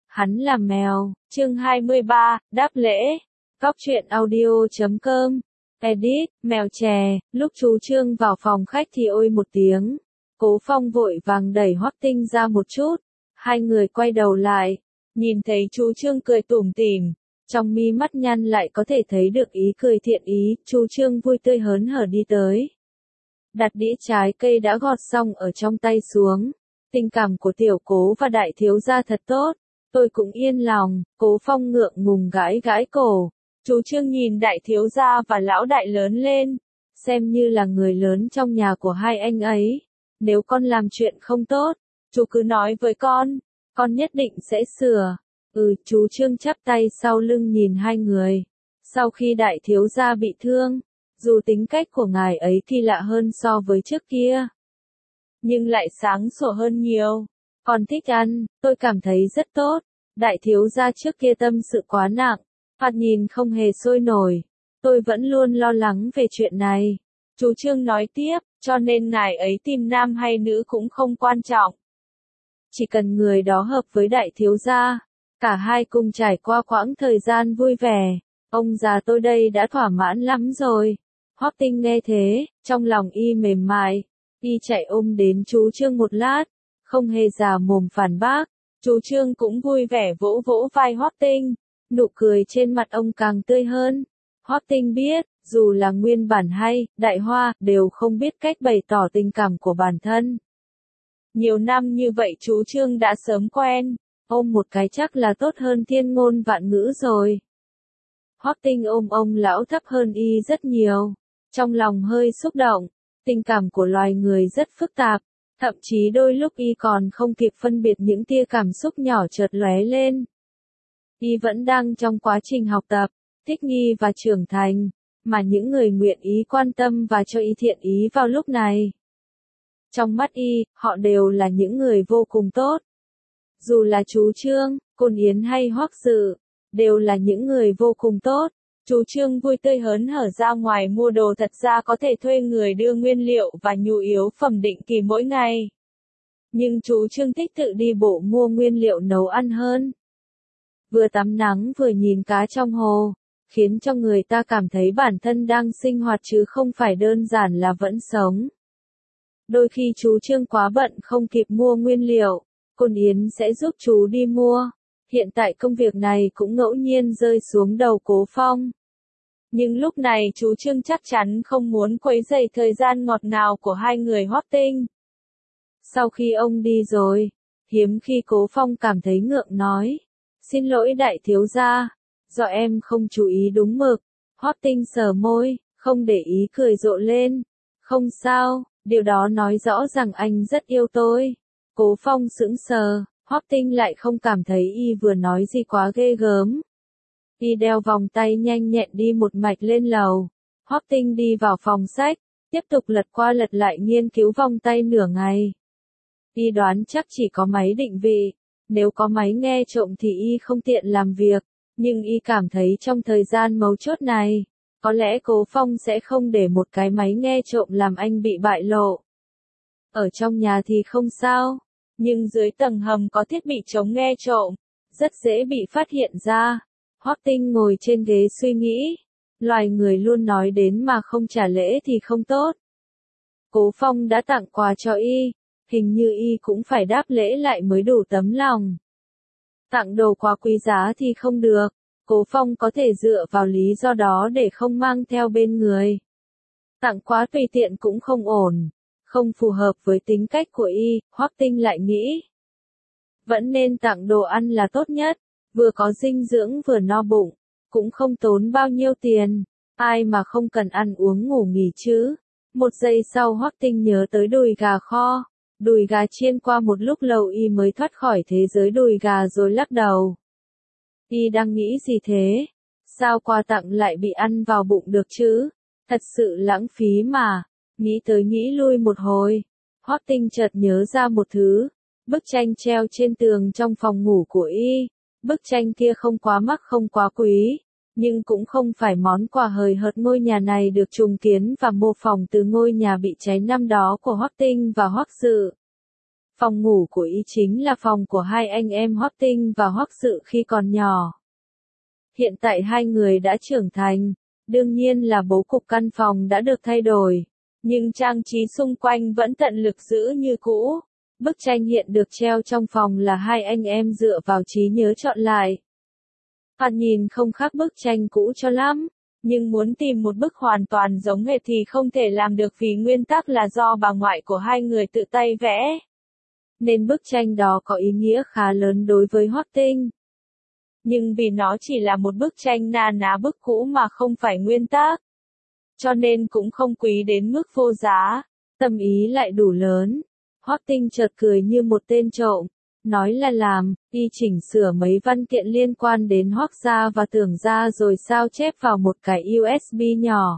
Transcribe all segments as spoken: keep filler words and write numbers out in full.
Hắn là mèo, chương hai mươi ba, đáp lễ. Góc truyện audio chấm com. Edit, mèo chè. Lúc chú Trương vào phòng khách thì ôi một tiếng. Cố Phong vội vàng đẩy Hoắc Tinh ra một chút. Hai người quay đầu lại. Nhìn thấy chú Trương cười tủm tỉm. Trong mi mắt nhăn lại có thể thấy được ý cười thiện ý. Chú Trương vui tươi hớn hở đi tới. Đặt đĩa trái cây đã gọt xong ở trong tay xuống. Tình cảm của tiểu Cố và đại thiếu gia thật tốt. Tôi cũng yên lòng. Cố Phong ngượng ngùng gãi gãi cổ. Chú Trương nhìn đại thiếu gia và lão đại lớn lên. Xem như là người lớn trong nhà của hai anh ấy. Nếu con làm chuyện không tốt, chú cứ nói với con. Con nhất định sẽ sửa. Ừ, chú Trương chắp tay sau lưng nhìn hai người. Sau khi đại thiếu gia bị thương, dù tính cách của ngài ấy kỳ lạ hơn so với trước kia, nhưng lại sáng sủa hơn nhiều. Con thích ăn, tôi cảm thấy rất tốt. Đại thiếu gia trước kia tâm sự quá nặng, thoạt nhìn không hề sôi nổi. Tôi vẫn luôn lo lắng về chuyện này. Chú Trương nói tiếp, cho nên ngài ấy tìm nam hay nữ cũng không quan trọng. Chỉ cần người đó hợp với đại thiếu gia, cả hai cùng trải qua quãng thời gian vui vẻ. Ông già tôi đây đã thỏa mãn lắm rồi. Hoắc Tinh nghe thế, trong lòng y mềm mại. Y chạy ôm đến chú Trương một lát, không hề già mồm phản bác. Chú Trương cũng vui vẻ vỗ vỗ vai Hoắc Tinh, nụ cười trên mặt ông càng tươi hơn. Hoắc Tinh biết, dù là nguyên bản hay, đại hoa, đều không biết cách bày tỏ tình cảm của bản thân. Nhiều năm như vậy chú Trương đã sớm quen, ôm một cái chắc là tốt hơn thiên ngôn vạn ngữ rồi. Hoắc Tinh ôm ông lão thấp hơn y rất nhiều, trong lòng hơi xúc động. Tình cảm của loài người rất phức tạp, thậm chí đôi lúc y còn không kịp phân biệt những tia cảm xúc nhỏ chợt lóe lên. Y vẫn đang trong quá trình học tập, thích nghi và trưởng thành, mà những người nguyện ý quan tâm và cho y thiện ý vào lúc này. Trong mắt y, họ đều là những người vô cùng tốt. Dù là chú Trương, Côn Yến hay Hoắc Dự, đều là những người vô cùng tốt. Chú Trương vui tươi hớn hở ra ngoài mua đồ, thật ra có thể thuê người đưa nguyên liệu và nhu yếu phẩm định kỳ mỗi ngày. Nhưng chú Trương thích tự đi bộ mua nguyên liệu nấu ăn hơn. Vừa tắm nắng vừa nhìn cá trong hồ, khiến cho người ta cảm thấy bản thân đang sinh hoạt chứ không phải đơn giản là vẫn sống. Đôi khi chú Trương quá bận không kịp mua nguyên liệu, Côn Yến sẽ giúp chú đi mua. Hiện tại công việc này cũng ngẫu nhiên rơi xuống đầu Cố Phong. Nhưng lúc này chú Trương chắc chắn không muốn quấy rầy thời gian ngọt ngào của hai người Hoắc Tinh. Sau khi ông đi rồi, hiếm khi Cố Phong cảm thấy ngượng nói. Xin lỗi đại thiếu gia, do em không chú ý đúng mực. Hoắc Tinh sờ môi, không để ý cười rộ lên. Không sao, điều đó nói rõ rằng anh rất yêu tôi. Cố Phong sững sờ, Hoắc Tinh lại không cảm thấy y vừa nói gì quá ghê gớm. Y đeo vòng tay nhanh nhẹn đi một mạch lên lầu. Hoắc Tinh đi vào phòng sách, tiếp tục lật qua lật lại nghiên cứu vòng tay nửa ngày. Y đoán chắc chỉ có máy định vị, nếu có máy nghe trộm thì y không tiện làm việc, nhưng y cảm thấy trong thời gian mấu chốt này, có lẽ Cố Phong sẽ không để một cái máy nghe trộm làm anh bị bại lộ. Ở trong nhà thì không sao, nhưng dưới tầng hầm có thiết bị chống nghe trộm, rất dễ bị phát hiện ra. Hoắc Tinh ngồi trên ghế suy nghĩ, loài người luôn nói đến mà không trả lễ thì không tốt. Cố Phong đã tặng quà cho y, hình như y cũng phải đáp lễ lại mới đủ tấm lòng. Tặng đồ quá quý giá thì không được, Cố Phong có thể dựa vào lý do đó để không mang theo bên người. Tặng quá tùy tiện cũng không ổn, không phù hợp với tính cách của y, Hoắc Tinh lại nghĩ. Vẫn nên tặng đồ ăn là tốt nhất. Vừa có dinh dưỡng vừa no bụng, cũng không tốn bao nhiêu tiền, ai mà không cần ăn uống ngủ nghỉ chứ. Một giây sau Hoắc Tinh nhớ tới đùi gà kho, đùi gà chiên qua một lúc lâu y mới thoát khỏi thế giới đùi gà rồi lắc đầu. Y đang nghĩ gì thế? Sao quà tặng lại bị ăn vào bụng được chứ? Thật sự lãng phí mà. Nghĩ tới nghĩ lui một hồi, Hoắc Tinh chợt nhớ ra một thứ, bức tranh treo trên tường trong phòng ngủ của y. Bức tranh kia không quá mắc không quá quý, nhưng cũng không phải món quà hời hợt. Ngôi nhà này được trùng kiến và mô phỏng từ ngôi nhà bị cháy năm đó của Hoắc Tinh và Hoắc Dự. Phòng ngủ của y chính là phòng của hai anh em Hoắc Tinh và Hoắc Sự khi còn nhỏ. Hiện tại hai người đã trưởng thành, đương nhiên là bố cục căn phòng đã được thay đổi, nhưng trang trí xung quanh vẫn tận lực giữ như cũ. Bức tranh hiện được treo trong phòng là hai anh em dựa vào trí nhớ chọn lại. Thoạt nhìn không khác bức tranh cũ cho lắm, nhưng muốn tìm một bức hoàn toàn giống hệt thì không thể làm được vì nguyên tắc là do bà ngoại của hai người tự tay vẽ. Nên bức tranh đó có ý nghĩa khá lớn đối với Hoắc Tinh. Nhưng vì nó chỉ là một bức tranh na ná bức cũ mà không phải nguyên tác, cho nên cũng không quý đến mức vô giá, tâm ý lại đủ lớn. Hoắc Tinh chợt cười như một tên trộm, nói là làm, y chỉnh sửa mấy văn kiện liên quan đến Hoắc gia và Tưởng gia rồi sao chép vào một cái u ét bê nhỏ.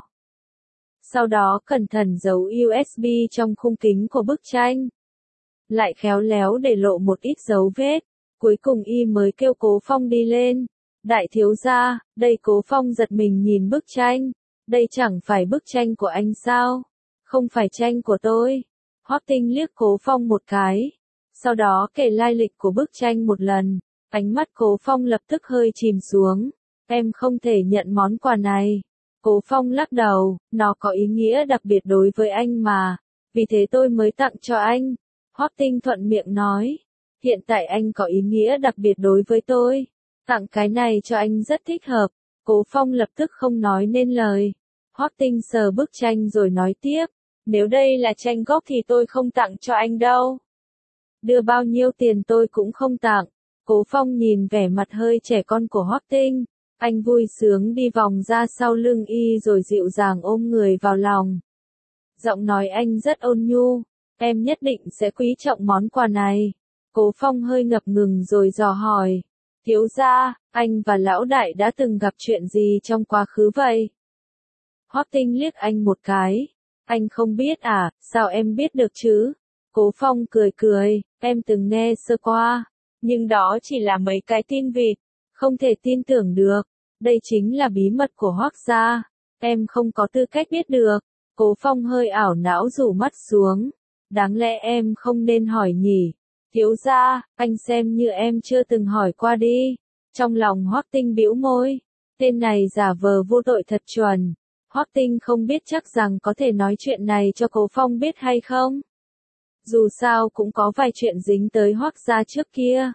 Sau đó cẩn thận giấu u ét bê trong khung kính của bức tranh. Lại khéo léo để lộ một ít dấu vết, cuối cùng y mới kêu Cố Phong đi lên. Đại thiếu gia, đây Cố Phong giật mình nhìn bức tranh, đây chẳng phải bức tranh của anh sao? Không phải tranh của tôi. Hoắc Tinh liếc Cố Phong một cái, sau đó kể lai lịch của bức tranh một lần, ánh mắt Cố Phong lập tức hơi chìm xuống, em không thể nhận món quà này. Cố Phong lắc đầu, nó có ý nghĩa đặc biệt đối với anh mà, vì thế tôi mới tặng cho anh. Hoắc Tinh thuận miệng nói, hiện tại anh có ý nghĩa đặc biệt đối với tôi, tặng cái này cho anh rất thích hợp. Cố Phong lập tức không nói nên lời. Hoắc Tinh sờ bức tranh rồi nói tiếp, nếu đây là tranh gốc thì tôi không tặng cho anh đâu. Đưa bao nhiêu tiền tôi cũng không tặng. Cố Phong nhìn vẻ mặt hơi trẻ con của Hoắc Tinh, anh vui sướng đi vòng ra sau lưng y rồi dịu dàng ôm người vào lòng. Giọng nói anh rất ôn nhu, em nhất định sẽ quý trọng món quà này. Cố Phong hơi ngập ngừng rồi dò hỏi, thiếu gia, anh và lão đại đã từng gặp chuyện gì trong quá khứ vậy? Hoắc Tinh liếc anh một cái, anh không biết à, sao em biết được chứ? Cố Phong cười cười, em từng nghe sơ qua, nhưng đó chỉ là mấy cái tin vịt, không thể tin tưởng được, đây chính là bí mật của Hoắc gia, em không có tư cách biết được. Cố Phong hơi ảo não rủ mắt xuống, đáng lẽ em không nên hỏi nhỉ, thiếu gia, anh xem như em chưa từng hỏi qua đi. Trong lòng Hoắc Tinh bĩu môi, tên này giả vờ vô tội thật chuẩn. Hoắc Tinh không biết chắc rằng có thể nói chuyện này cho Cố Phong biết hay không. Dù sao cũng có vài chuyện dính tới Hoắc gia trước kia.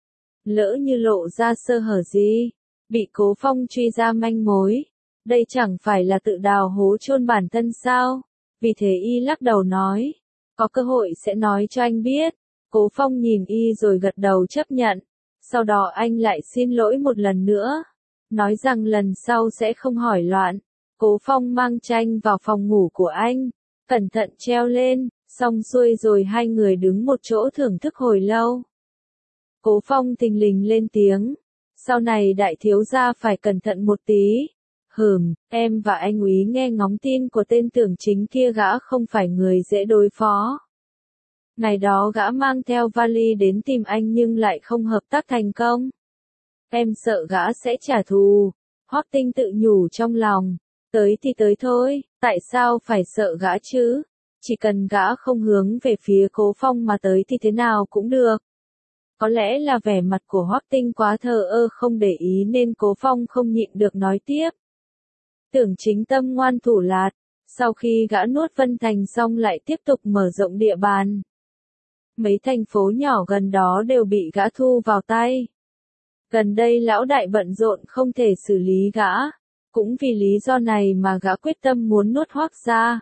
Lỡ như lộ ra sơ hở gì, bị Cố Phong truy ra manh mối, đây chẳng phải là tự đào hố chôn bản thân sao? Vì thế y lắc đầu nói, có cơ hội sẽ nói cho anh biết. Cố Phong nhìn y rồi gật đầu chấp nhận, sau đó anh lại xin lỗi một lần nữa, nói rằng lần sau sẽ không hỏi loạn. Cố Phong mang tranh vào phòng ngủ của anh, cẩn thận treo lên, xong xuôi rồi hai người đứng một chỗ thưởng thức hồi lâu. Cố Phong thình lình lên tiếng, sau này đại thiếu gia phải cẩn thận một tí. Hừm, em và anh úy nghe ngóng tin của tên Tưởng Chính kia, gã không phải người dễ đối phó. Ngày đó gã mang theo vali đến tìm anh nhưng lại không hợp tác thành công. Em sợ gã sẽ trả thù. Hoắc Tinh tự nhủ trong lòng, tới thì tới thôi, tại sao phải sợ gã chứ? Chỉ cần gã không hướng về phía Cố Phong mà tới thì thế nào cũng được. Có lẽ là vẻ mặt của Hoắc Tinh quá thờ ơ không để ý nên Cố Phong không nhịn được nói tiếp. Tưởng Chính tâm ngoan thủ lạt, sau khi gã nuốt Vân Thành xong lại tiếp tục mở rộng địa bàn. Mấy thành phố nhỏ gần đó đều bị gã thu vào tay. Gần đây lão đại bận rộn không thể xử lý gã, cũng vì lý do này mà gã quyết tâm muốn nuốt Hoắc gia.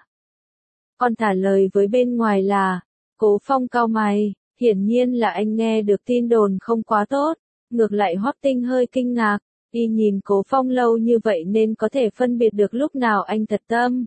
Còn thả lời với bên ngoài là, Cố Phong cau mày, hiển nhiên là anh nghe được tin đồn không quá tốt, ngược lại Hoắc Tinh hơi kinh ngạc, y nhìn Cố Phong lâu như vậy nên có thể phân biệt được lúc nào anh thật tâm,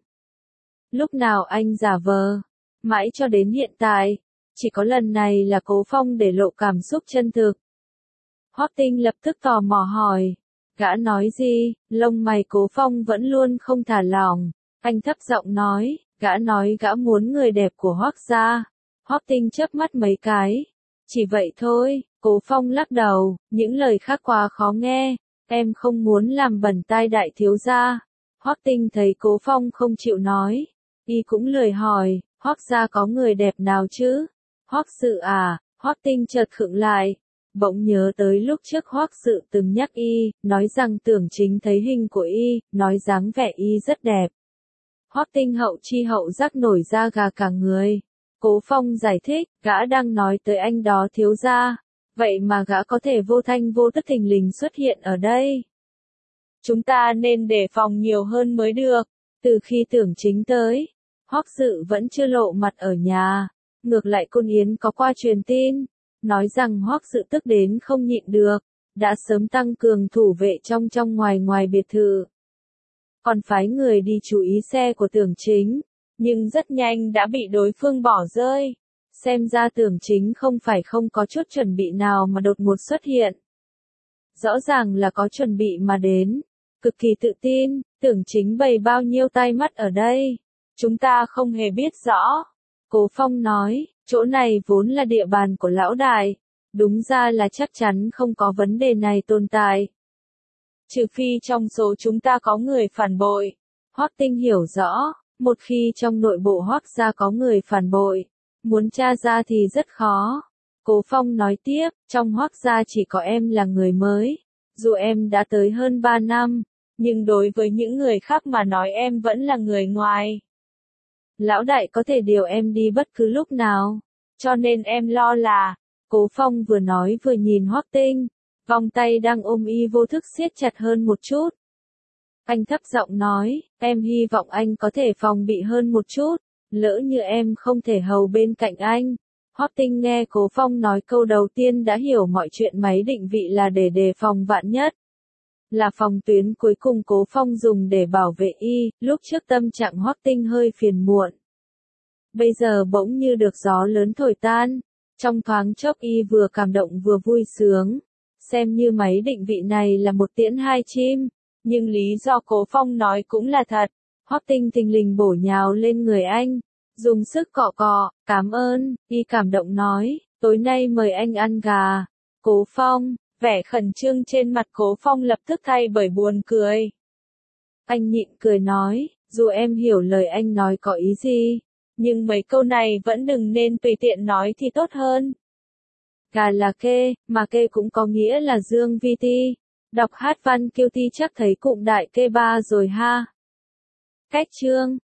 lúc nào anh giả vờ, mãi cho đến hiện tại, chỉ có lần này là Cố Phong để lộ cảm xúc chân thực. Hoắc Tinh lập tức tò mò hỏi, gã nói gì? Lông mày Cố Phong vẫn luôn không thả lỏng, anh thấp giọng nói, gã nói gã muốn người đẹp của Hoắc gia. Hoắc Tinh chớp mắt mấy cái, chỉ vậy thôi. Cố Phong lắc đầu, những lời khác quá khó nghe, em không muốn làm bẩn tai đại thiếu gia. Hoắc Tinh thấy Cố Phong không chịu nói, y cũng lười hỏi, Hoắc gia có người đẹp nào chứ? Hoắc Sự à, Hoắc Tinh chợt khựng lại, bỗng nhớ tới lúc trước Hoắc Sự từng nhắc y, nói rằng Tưởng Chính thấy hình của y, nói dáng vẻ y rất đẹp. Hoắc Tinh hậu chi hậu giác nổi da gà cả người. Cố Phong giải thích, gã đang nói tới anh đó thiếu gia, vậy mà gã có thể vô thanh vô tức thình lình xuất hiện ở đây. Chúng ta nên đề phòng nhiều hơn mới được. Từ khi Tưởng Chính tới, Hoắc Sự vẫn chưa lộ mặt ở nhà, ngược lại Côn Yến có qua truyền tin, nói rằng Hoắc Sự tức đến không nhịn được, đã sớm tăng cường thủ vệ trong trong ngoài ngoài biệt thự. Còn phái người đi chú ý xe của Tưởng Chính, nhưng rất nhanh đã bị đối phương bỏ rơi. Xem ra Tưởng Chính không phải không có chút chuẩn bị nào mà đột ngột xuất hiện. Rõ ràng là có chuẩn bị mà đến, cực kỳ tự tin, Tưởng Chính bày bao nhiêu tai mắt ở đây. Chúng ta không hề biết rõ. Cố Phong nói, chỗ này vốn là địa bàn của lão đại, đúng ra là chắc chắn không có vấn đề này tồn tại. Trừ phi trong số chúng ta có người phản bội. Hoắc Tinh hiểu rõ, một khi trong nội bộ Hoắc gia có người phản bội, muốn tra ra thì rất khó. Cố Phong nói tiếp, trong Hoắc gia chỉ có em là người mới, dù em đã tới hơn ba năm, nhưng đối với những người khác mà nói em vẫn là người ngoài. Lão đại có thể điều em đi bất cứ lúc nào, cho nên em lo là, Cố Phong vừa nói vừa nhìn Hoắc Tinh, vòng tay đang ôm y vô thức siết chặt hơn một chút. Anh thấp giọng nói, em hy vọng anh có thể phòng bị hơn một chút, lỡ như em không thể hầu bên cạnh anh. Hoắc Tinh nghe Cố Phong nói câu đầu tiên đã hiểu mọi chuyện máy định vị là để đề phòng vạn nhất. Là phòng tuyến cuối cùng Cố Phong dùng để bảo vệ y, lúc trước tâm trạng Hoắc Tinh hơi phiền muộn. Bây giờ bỗng như được gió lớn thổi tan, trong thoáng chốc y vừa cảm động vừa vui sướng. Xem như máy định vị này là một tiễn hai chim, nhưng lý do Cố Phong nói cũng là thật. Hoắc Tinh thình lình bổ nhào lên người anh, dùng sức cọ cọ, cảm ơn, y cảm động nói, tối nay mời anh ăn gà. Cố Phong, vẻ khẩn trương trên mặt Cố Phong lập tức thay bởi buồn cười. Anh nhịn cười nói, dù em hiểu lời anh nói có ý gì, nhưng mấy câu này vẫn đừng nên tùy tiện nói thì tốt hơn. Gà là kê, mà kê cũng có nghĩa là dương vi ti. Đọc hát văn kiêu ti chắc thấy cụm đại kê ba rồi ha. Cách chương